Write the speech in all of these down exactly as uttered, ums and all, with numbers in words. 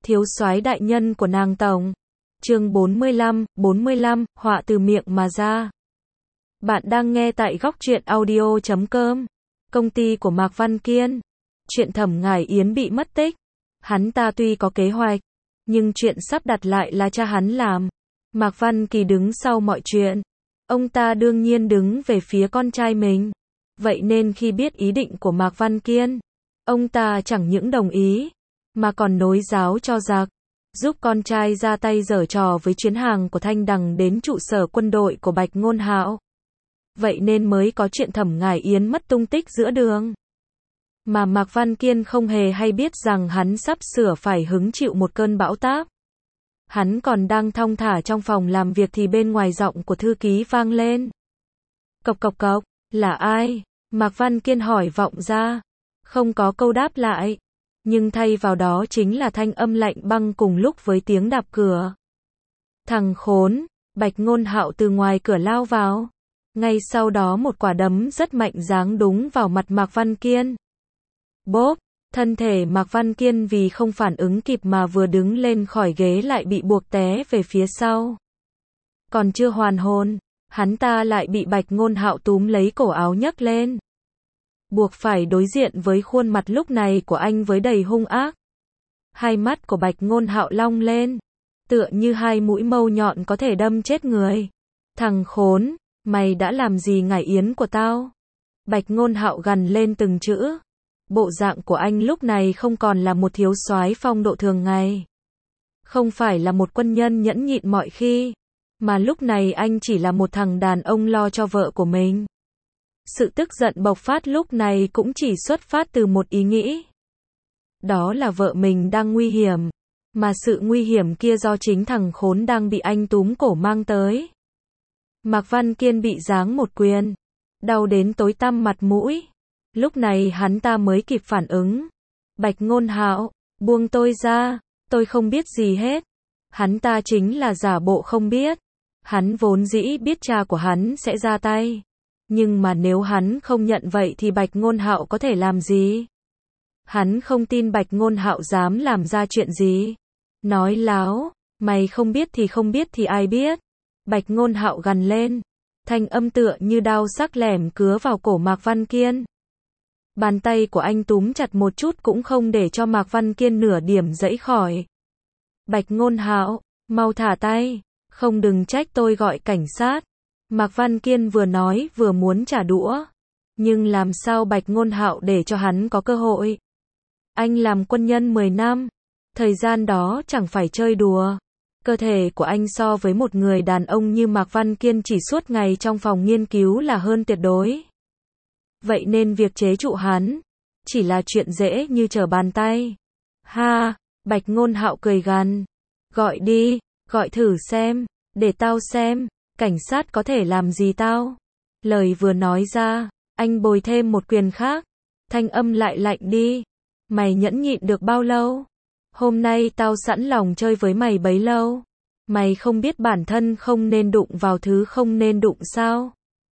thiếu soái đại nhân của nàng tổng. Chương bốn mươi lăm, bốn mươi lăm, họa từ miệng mà ra. Bạn đang nghe tại góc truyện audio chấm com. Công ty của Mạc Văn Kiên. Chuyện Thẩm Ngải Yến bị mất tích. Hắn ta tuy có kế hoạch, nhưng chuyện sắp đặt lại là cha hắn làm. Mạc Văn Kỳ đứng sau mọi chuyện. Ông ta đương nhiên đứng về phía con trai mình. Vậy nên khi biết ý định của Mạc Văn Kiên, ông ta chẳng những đồng ý, mà còn nối giáo cho giặc, giúp con trai ra tay giở trò với chuyến hàng của Thanh Đằng đến trụ sở quân đội của Bạch Ngôn Hạo. Vậy nên mới có chuyện Thẩm Ngải Yến mất tung tích giữa đường. Mà Mạc Văn Kiên không hề hay biết rằng hắn sắp sửa phải hứng chịu một cơn bão táp. Hắn còn đang thong thả trong phòng làm việc thì bên ngoài giọng của thư ký vang lên. Cộc cộc cộc, là ai? Mạc Văn Kiên hỏi vọng ra. Không có câu đáp lại. Nhưng thay vào đó chính là thanh âm lạnh băng cùng lúc với tiếng đạp cửa. Thằng khốn, Bạch Ngôn Hạo từ ngoài cửa lao vào. Ngay sau đó một quả đấm rất mạnh giáng đúng vào mặt Mạc Văn Kiên. Bốp, thân thể Mạc Văn Kiên vì không phản ứng kịp mà vừa đứng lên khỏi ghế lại bị buộc té về phía sau. Còn chưa hoàn hồn, hắn ta lại bị Bạch Ngôn Hạo túm lấy cổ áo nhấc lên. Buộc phải đối diện với khuôn mặt lúc này của anh với đầy hung ác. Hai mắt của Bạch Ngôn Hạo long lên, tựa như hai mũi mâu nhọn có thể đâm chết người. Thằng khốn, mày đã làm gì Ngải Yến của tao? Bạch Ngôn Hạo gằn lên từng chữ. Bộ dạng của anh lúc này không còn là một thiếu soái phong độ thường ngày. Không phải là một quân nhân nhẫn nhịn mọi khi. Mà lúc này anh chỉ là một thằng đàn ông lo cho vợ của mình. Sự tức giận bộc phát lúc này cũng chỉ xuất phát từ một ý nghĩ. Đó là vợ mình đang nguy hiểm. Mà sự nguy hiểm kia do chính thằng khốn đang bị anh túm cổ mang tới. Mạc Văn Kiên bị giáng một quyền. Đau đến tối tăm mặt mũi. Lúc này hắn ta mới kịp phản ứng. Bạch Ngôn Hạo, buông tôi ra, tôi không biết gì hết. Hắn ta chính là giả bộ không biết. Hắn vốn dĩ biết cha của hắn sẽ ra tay. Nhưng mà nếu hắn không nhận vậy thì Bạch Ngôn Hạo có thể làm gì? Hắn không tin Bạch Ngôn Hạo dám làm ra chuyện gì. Nói láo, mày không biết thì không biết thì ai biết. Bạch Ngôn Hạo gằn lên. Thanh âm tựa như đao sắc lẻm cứa vào cổ Mạc Văn Kiên. Bàn tay của anh túm chặt một chút cũng không để cho Mạc Văn Kiên nửa điểm giãy khỏi. Bạch Ngôn Hạo, mau thả tay, không đừng trách tôi gọi cảnh sát. Mạc Văn Kiên vừa nói vừa muốn trả đũa. Nhưng làm sao Bạch Ngôn Hạo để cho hắn có cơ hội? Anh làm quân nhân mười năm. Thời gian đó chẳng phải chơi đùa. Cơ thể của anh so với một người đàn ông như Mạc Văn Kiên chỉ suốt ngày trong phòng nghiên cứu là hơn tuyệt đối. Vậy nên việc chế trụ hắn chỉ là chuyện dễ như trở bàn tay. Ha, Bạch Ngôn Hạo cười gằn. Gọi đi, gọi thử xem, để tao xem, cảnh sát có thể làm gì tao. Lời vừa nói ra, anh bồi thêm một quyền khác. Thanh âm lại lạnh đi. Mày nhẫn nhịn được bao lâu? Hôm nay tao sẵn lòng chơi với mày bấy lâu. Mày không biết bản thân không nên đụng vào thứ không nên đụng sao?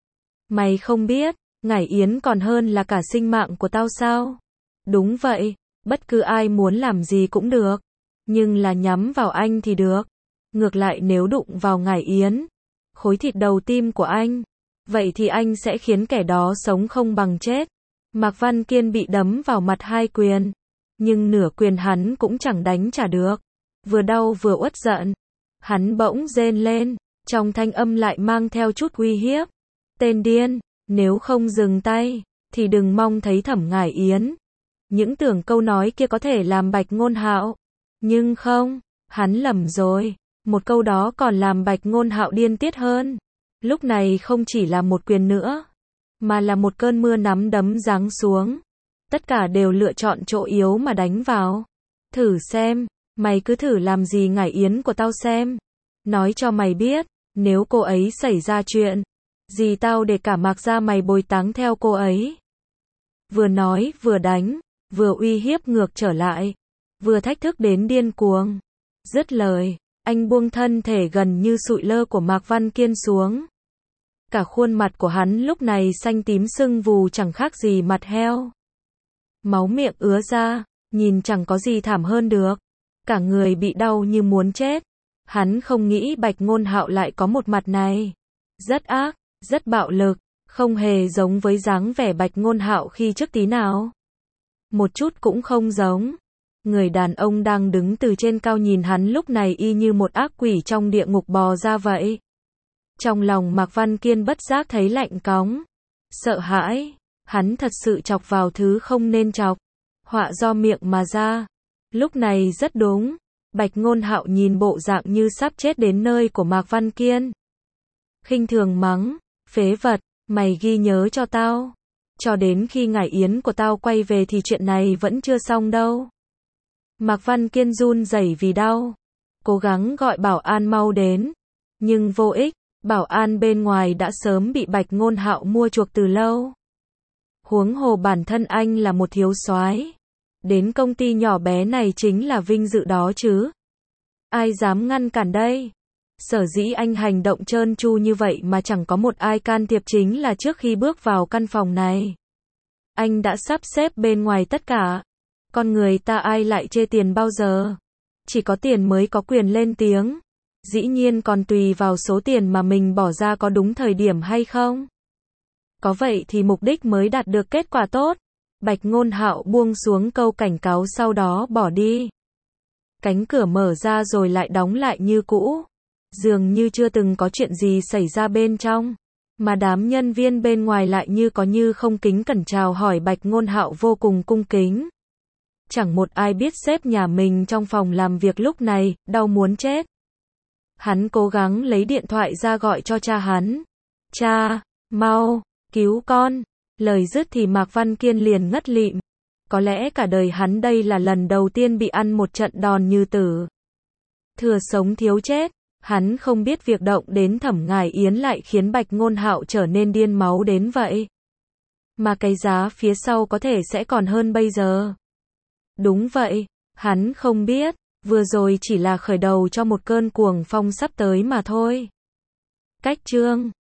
Mày không biết, Ngải Yến còn hơn là cả sinh mạng của tao sao? Đúng vậy, bất cứ ai muốn làm gì cũng được. Nhưng là nhắm vào anh thì được. Ngược lại nếu đụng vào Ngải Yến, khối thịt đầu tim của anh, vậy thì anh sẽ khiến kẻ đó sống không bằng chết. Mạc Văn Kiên bị đấm vào mặt hai quyền. Nhưng nửa quyền hắn cũng chẳng đánh trả được. Vừa đau vừa uất giận. Hắn bỗng rên lên. Trong thanh âm lại mang theo chút uy hiếp. Tên điên, nếu không dừng tay, thì đừng mong thấy Thẩm Ngải Yến. Những tưởng câu nói kia có thể làm Bạch Ngôn Hạo. Nhưng không, hắn lầm rồi. Một câu đó còn làm Bạch Ngôn Hạo điên tiết hơn. Lúc này không chỉ là một quyền nữa, mà là một cơn mưa nắm đấm giáng xuống. Tất cả đều lựa chọn chỗ yếu mà đánh vào. Thử xem, mày cứ thử làm gì Ngải Yến của tao xem. Nói cho mày biết, nếu cô ấy xảy ra chuyện gì tao để cả Mạc gia mày bồi táng theo cô ấy. Vừa nói vừa đánh, vừa uy hiếp ngược trở lại, vừa thách thức đến điên cuồng. Dứt lời, anh buông thân thể gần như sụi lơ của Mạc Văn Kiên xuống. Cả khuôn mặt của hắn lúc này xanh tím sưng vù chẳng khác gì mặt heo. Máu miệng ứa ra, nhìn chẳng có gì thảm hơn được. cả người bị đau như muốn chết. Hắn không nghĩ Bạch Ngôn Hạo lại có một mặt này. Rất ác, rất bạo lực, không hề giống với dáng vẻ Bạch Ngôn Hạo khi trước tí nào. Một chút cũng không giống. Người đàn ông đang đứng từ trên cao nhìn hắn lúc này y như một ác quỷ trong địa ngục bò ra vậy. Trong lòng Mạc Văn Kiên bất giác thấy lạnh cóng. Sợ hãi, hắn thật sự chọc vào thứ không nên chọc. Họa do miệng mà ra. Lúc này rất đúng. Bạch Ngôn Hạo nhìn bộ dạng như sắp chết đến nơi của Mạc Văn Kiên. Khinh thường mắng, phế vật, mày ghi nhớ cho tao. Cho đến khi ngải yến của tao quay về thì chuyện này vẫn chưa xong đâu. Mạc Văn Kiên run rẩy vì đau. Cố gắng gọi bảo an mau đến. Nhưng vô ích, bảo an bên ngoài đã sớm bị Bạch Ngôn Hạo mua chuộc từ lâu. Huống hồ bản thân anh là một thiếu soái. Đến công ty nhỏ bé này chính là vinh dự đó chứ. Ai dám ngăn cản đây? Sở dĩ anh hành động trơn tru như vậy mà chẳng có một ai can thiệp chính là trước khi bước vào căn phòng này. Anh đã sắp xếp bên ngoài tất cả. Con người ta ai lại chê tiền bao giờ? Chỉ có tiền mới có quyền lên tiếng. Dĩ nhiên còn tùy vào số tiền mà mình bỏ ra có đúng thời điểm hay không. Có vậy thì mục đích mới đạt được kết quả tốt. Bạch Ngôn Hạo buông xuống câu cảnh cáo sau đó bỏ đi. Cánh cửa mở ra rồi lại đóng lại như cũ. Dường như chưa từng có chuyện gì xảy ra bên trong. Mà đám nhân viên bên ngoài lại như có như không kính cẩn chào hỏi Bạch Ngôn Hạo vô cùng cung kính. Chẳng một ai biết sếp nhà mình trong phòng làm việc lúc này, đau muốn chết. Hắn cố gắng lấy điện thoại ra gọi cho cha hắn. Cha, mau, cứu con. Lời dứt thì Mạc Văn Kiên liền ngất lịm. Có lẽ cả đời hắn đây là lần đầu tiên bị ăn một trận đòn như tử. Thừa sống thiếu chết, hắn không biết việc động đến Thẩm Ngải Yến lại khiến Bạch Ngôn Hạo trở nên điên máu đến vậy. Mà cái giá phía sau có thể sẽ còn hơn bây giờ. Đúng vậy, hắn không biết, vừa rồi chỉ là khởi đầu cho một cơn cuồng phong sắp tới mà thôi. Cách chương